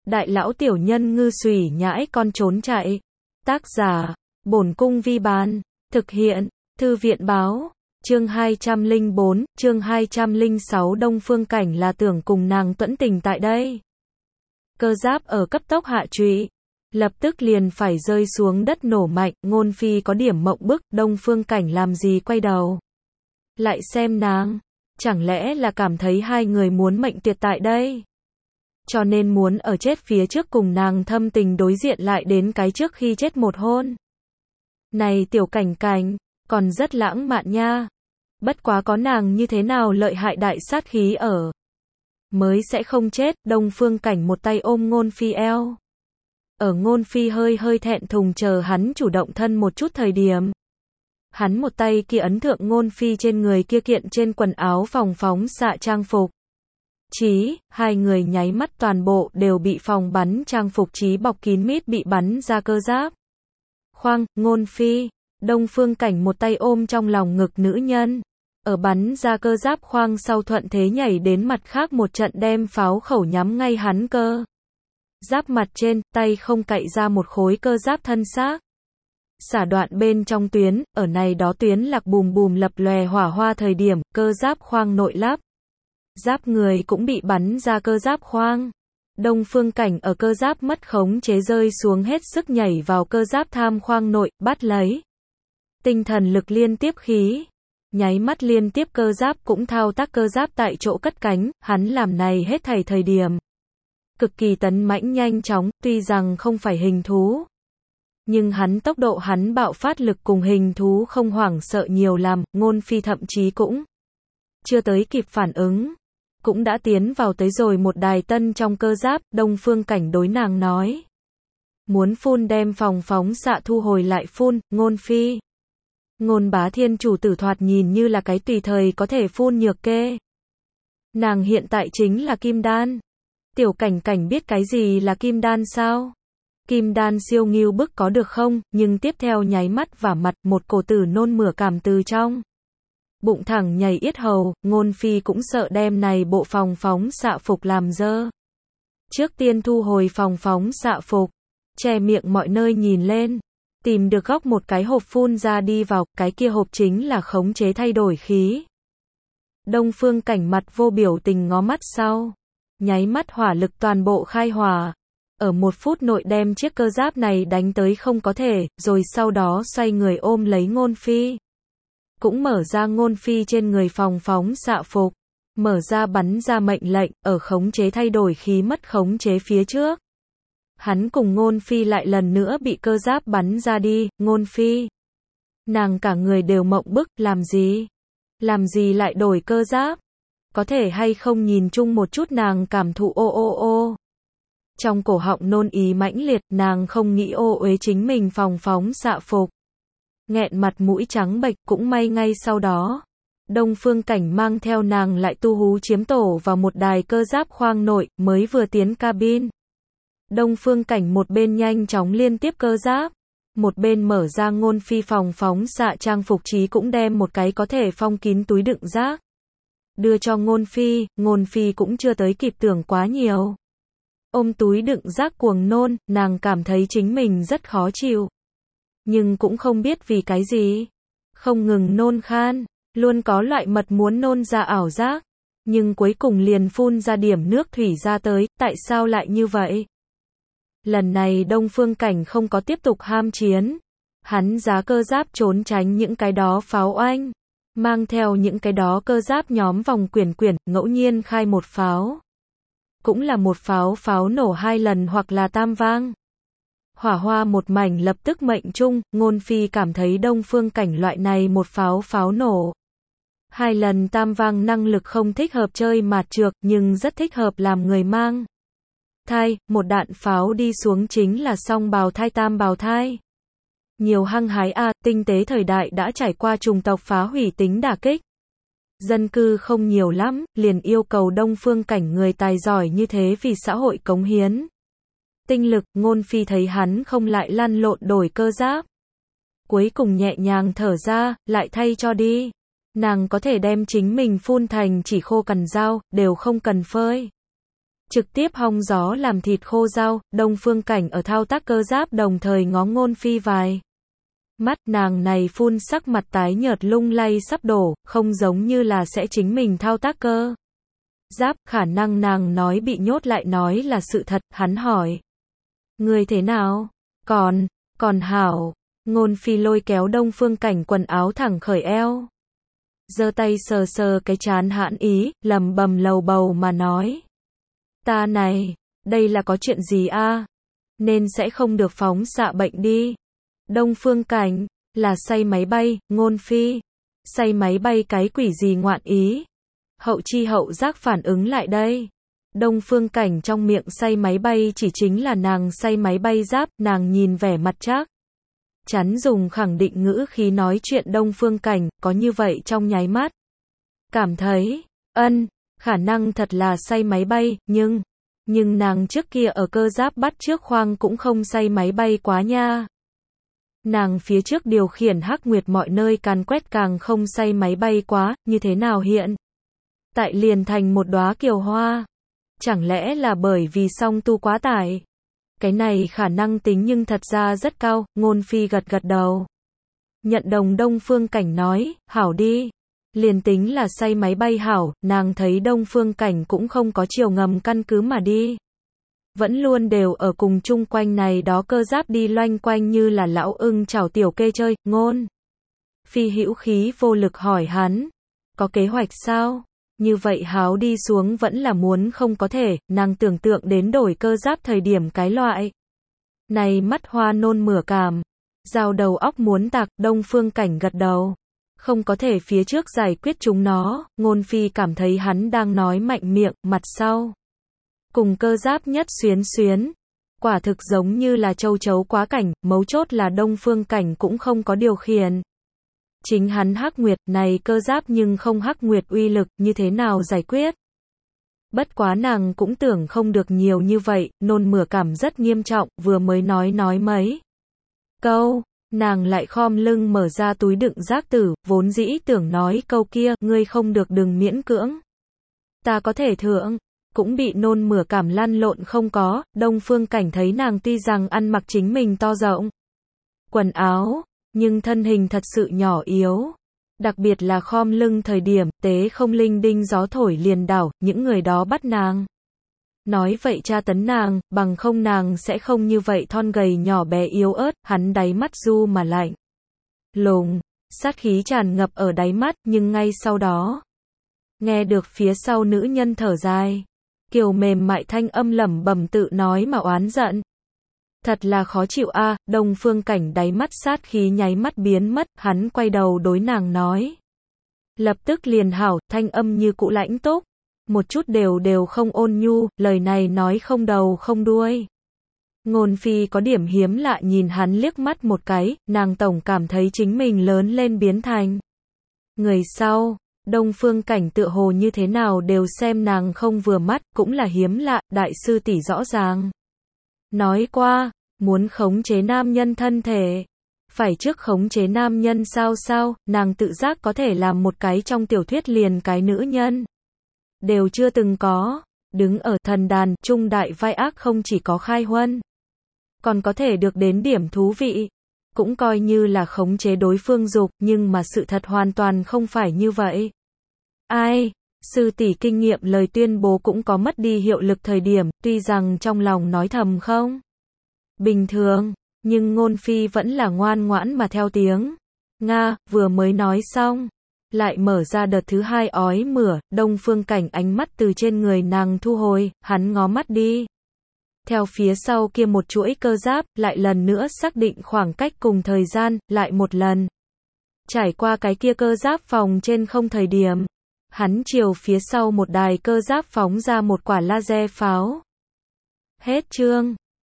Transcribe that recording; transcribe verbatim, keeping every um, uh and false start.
Đại lão tiểu nhân ngư xùy nhãi con trốn chạy. Tác giả, Bổn Cung Vi Bán. Thực hiện, Thư viện Báo. Chương hai trăm lẻ bốn, chương hai trăm lẻ sáu. Đông Phương Cảnh là tưởng cùng nàng tuẫn tình tại đây. Cơ giáp ở cấp tốc hạ trụy, lập tức liền phải rơi xuống đất nổ mạnh. Ngôn Phi có điểm mộng bức, Đông Phương Cảnh làm gì quay đầu lại xem nàng, chẳng lẽ là cảm thấy hai người muốn mệnh tuyệt tại đây, cho nên muốn ở chết phía trước cùng nàng thâm tình đối diện lại đến cái trước khi chết một hôn. Này tiểu Cảnh Cảnh, còn rất lãng mạn nha. Bất quá có nàng như thế nào lợi hại đại sát khí ở, mới sẽ không chết. Đông Phương Cảnh một tay ôm Ngôn Phi eo. Ở Ngôn Phi hơi hơi thẹn thùng chờ hắn chủ động thân một chút thời điểm, hắn một tay kia ấn thượng Ngôn Phi trên người kia kiện trên quần áo phòng phóng xạ trang phục. Chí, hai người nháy mắt toàn bộ đều bị phòng bắn trang phục chí bọc kín mít bị bắn ra cơ giáp. Khoang, Ngôn Phi, Đông Phương Cảnh một tay ôm trong lòng ngực nữ nhân. Ở bắn ra cơ giáp khoang sau thuận thế nhảy đến mặt khác một trận đem pháo khẩu nhắm ngay hắn cơ giáp mặt trên, tay không cạy ra một khối cơ giáp thân xác. Xả đoạn bên trong tuyến, ở này đó tuyến lạc bùm bùm lập lòe hỏa hoa thời điểm, cơ giáp khoang nội lắp. Giáp người cũng bị bắn ra cơ giáp khoang. Đông Phương Cảnh ở cơ giáp mất khống chế rơi xuống hết sức nhảy vào cơ giáp tham khoang nội, bắt lấy. Tinh thần lực liên tiếp khí. Nháy mắt liên tiếp cơ giáp cũng thao tác cơ giáp tại chỗ cất cánh, hắn làm này hết thảy thời điểm. Cực kỳ tấn mãnh nhanh chóng, tuy rằng không phải hình thú. Nhưng hắn tốc độ hắn bạo phát lực cùng hình thú không hoảng sợ nhiều làm, Ngôn Phi thậm chí cũng chưa tới kịp phản ứng. Cũng đã tiến vào tới rồi một đài tân trong cơ giáp, Đông Phương Cảnh đối nàng nói. Muốn phun đem phòng phóng xạ thu hồi lại phun, Ngôn Phi. Ngôn Bá Thiên chủ tử thoạt nhìn như là cái tùy thời có thể phun nhược kê. Nàng hiện tại chính là kim đan. Tiểu Cảnh Cảnh biết cái gì là kim đan sao? Kim đan siêu nghiêu bức có được không? Nhưng tiếp theo nháy mắt và mặt một cổ tử nôn mửa cảm từ trong bụng thẳng nhảy yết hầu. Ngôn Phi cũng sợ đem này bộ phòng phóng xạ phục làm dơ. Trước tiên thu hồi phòng phóng xạ phục, che miệng mọi nơi nhìn lên, tìm được góc một cái hộp phun ra đi vào, cái kia hộp chính là khống chế thay đổi khí. Đông Phương Cảnh mặt vô biểu tình ngó mắt sau, nháy mắt hỏa lực toàn bộ khai hỏa. Ở một phút nội đem chiếc cơ giáp này đánh tới không có thể, rồi sau đó xoay người ôm lấy Ngôn Phi. Cũng mở ra Ngôn Phi trên người phòng phóng xạ phục, mở ra bắn ra mệnh lệnh, ở khống chế thay đổi khí mất khống chế phía trước. Hắn cùng Ngôn Phi lại lần nữa bị cơ giáp bắn ra đi. Ngôn Phi, nàng cả người đều mộng bức, làm gì? Làm gì lại đổi cơ giáp? Có thể hay không nhìn chung một chút nàng cảm thụ ô ô ô. Trong cổ họng nôn ý mãnh liệt, nàng không nghĩ ô uế chính mình phòng phóng xạ phục. Nghẹn mặt mũi trắng bệch, cũng may ngay sau đó. Đông Phương Cảnh mang theo nàng lại tu hú chiếm tổ vào một đài cơ giáp khoang nội, mới vừa tiến cabin. Đông Phương Cảnh một bên nhanh chóng liên tiếp cơ giáp, một bên mở ra Ngôn Phi phòng phóng xạ trang phục chí cũng đem một cái có thể phong kín túi đựng rác đưa cho Ngôn Phi. Ngôn Phi cũng chưa tới kịp tưởng quá nhiều. Ôm túi đựng rác cuồng nôn, nàng cảm thấy chính mình rất khó chịu. Nhưng cũng không biết vì cái gì. Không ngừng nôn khan, luôn có loại mật muốn nôn ra ảo giác. Nhưng cuối cùng liền phun ra điểm nước thủy ra tới, tại sao lại như vậy? Lần này Đông Phương Cảnh không có tiếp tục ham chiến. Hắn giá cơ giáp trốn tránh những cái đó pháo oanh. Mang theo những cái đó cơ giáp nhóm vòng quyển quyển, ngẫu nhiên khai một pháo. Cũng là một pháo pháo nổ hai lần hoặc là tam vang. Hỏa hoa một mảnh lập tức mệnh trung. Ngôn Phi cảm thấy Đông Phương Cảnh loại này một pháo pháo nổ hai lần tam vang năng lực không thích hợp chơi mạt trược, nhưng rất thích hợp làm người mang thai. Một đạn pháo đi xuống chính là song bào thai tam bào thai. Nhiều hăng hái a, à, tinh tế thời đại đã trải qua chủng tộc phá hủy tính đả kích. Dân cư không nhiều lắm, liền yêu cầu Đông Phương Cảnh người tài giỏi như thế vì xã hội cống hiến tinh lực. Ngôn Phi thấy hắn không lại lăn lộn đổi cơ giáp, cuối cùng nhẹ nhàng thở ra, lại thay cho đi. Nàng có thể đem chính mình phun thành chỉ khô cằn dao, đều không cần phơi. trực tiếp hong gió làm thịt khô dao. Đông Phương Cảnh ở thao tác cơ giáp đồng thời ngó Ngôn Phi vài mắt, nàng này phun sắc mặt tái nhợt lung lay sắp đổ, không giống như là sẽ chính mình thao tác cơ giáp, khả năng nàng nói bị nhốt lại nói là sự thật. Hắn hỏi, người thế nào? Còn, còn hảo. Ngôn Phi lôi kéo Đông Phương Cảnh quần áo thẳng khởi eo, giơ tay sờ sờ cái trán hãn ý, lầm bầm lầu bầu mà nói, ta này, đây là có chuyện gì a? Nên sẽ không được phóng xạ bệnh đi. Đông Phương Cảnh, là say máy bay. Ngôn Phi, say máy bay cái quỷ gì ngoạn ý? Hậu chi hậu giác phản ứng lại đây. Đông Phương Cảnh trong miệng say máy bay chỉ chính là nàng say máy bay giáp. Nàng nhìn vẻ mặt chắc chắn dùng khẳng định ngữ khí nói chuyện. Đông Phương Cảnh có như vậy trong nháy mắt cảm thấy, ân, khả năng thật là say máy bay, nhưng, nhưng nàng trước kia ở cơ giáp bắt trước khoang cũng không say máy bay quá nha. Nàng phía trước điều khiển Hắc Nguyệt mọi nơi càn quét càng không say máy bay quá, như thế nào hiện tại liền thành một đóa kiều hoa? Chẳng lẽ là bởi vì song tu quá tải? Cái này khả năng tính nhưng thật ra rất cao. Ngôn Phi gật gật đầu, nhận đồng. Đông Phương Cảnh nói, hảo đi. Liền tính là say máy bay hảo, nàng thấy Đông Phương Cảnh cũng không có chiều ngầm căn cứ mà đi. Vẫn luôn đều ở cùng chung quanh này đó cơ giáp đi loanh quanh như là lão ưng chảo tiểu kê chơi. Ngôn Phi hữu khí vô lực hỏi hắn, có kế hoạch sao? Như vậy háo đi xuống vẫn là muốn không có thể. Nàng tưởng tượng đến đổi cơ giáp thời điểm cái loại này mắt hoa nôn mửa cảm, giao đầu óc muốn tạc. Đông Phương Cảnh gật đầu, không có thể phía trước giải quyết chúng nó. Ngôn Phi cảm thấy hắn đang nói mạnh miệng, mặt sau cùng cơ giáp nhất xuyến xuyến, quả thực giống như là châu chấu quá cảnh. Mấu chốt là Đông Phương Cảnh cũng không có điều khiển chính hắn Hắc Nguyệt, này cơ giáp nhưng không Hắc Nguyệt uy lực, như thế nào giải quyết? Bất quá nàng cũng tưởng không được nhiều như vậy, nôn mửa cảm rất nghiêm trọng. Vừa mới nói nói mấy câu, nàng lại khom lưng mở ra túi đựng rác tử, vốn dĩ tưởng nói câu kia, ngươi không được đừng miễn cưỡng, ta có thể thượng, cũng bị nôn mửa cảm lăn lộn không có. Đông Phương Cảnh thấy nàng tuy rằng ăn mặc chính mình to rộng quần áo, nhưng thân hình thật sự nhỏ yếu. Đặc biệt là khom lưng thời điểm, tế không linh đinh gió thổi liền đảo, những người đó bắt nàng nói vậy tra tấn nàng, bằng không nàng sẽ không như vậy thon gầy nhỏ bé yếu ớt. Hắn đáy mắt du mà lạnh lùng, sát khí tràn ngập ở đáy mắt, nhưng ngay sau đó nghe được phía sau nữ nhân thở dài, kiều mềm mại thanh âm lẩm bẩm tự nói mà oán giận. Thật là khó chịu a. À. Đông Phương Cảnh đáy mắt sát khí nháy mắt biến mất, hắn quay đầu đối nàng nói, lập tức liền hảo. Thanh âm như cũ lãnh túc, một chút đều đều không ôn nhu, lời này nói không đầu không đuôi. Ngôn Phi có điểm hiếm lạ nhìn hắn liếc mắt một cái, nàng tổng cảm thấy chính mình lớn lên biến thành người sau. Đông Phương Cảnh tựa hồ như thế nào đều xem nàng không vừa mắt, cũng là hiếm lạ. Đại sư tỷ rõ ràng nói qua, muốn khống chế nam nhân thân thể, phải trước khống chế nam nhân sao sao. Nàng tự giác có thể làm một cái trong tiểu thuyết liền cái nữ nhân đều chưa từng có. Đứng ở thần đàn, trung đại vai ác không chỉ có khai huân, còn có thể được đến điểm thú vị, cũng coi như là khống chế đối phương dục, nhưng mà sự thật hoàn toàn không phải như vậy. Ai, sư tỷ kinh nghiệm lời tuyên bố cũng có mất đi hiệu lực thời điểm, tuy rằng trong lòng nói thầm không bình thường, nhưng Ngôn Phi vẫn là ngoan ngoãn mà theo tiếng. Nga, vừa mới nói xong, lại mở ra đợt thứ hai ói mửa. Đông Phương Cảnh ánh mắt từ trên người nàng thu hồi, hắn ngó mắt đi theo phía sau kia một chuỗi cơ giáp, lại lần nữa xác định khoảng cách cùng thời gian, lại một lần trải qua cái kia cơ giáp phòng trên không thời điểm, hắn chiều phía sau một đài cơ giáp phóng ra một quả laser pháo. Hết chương.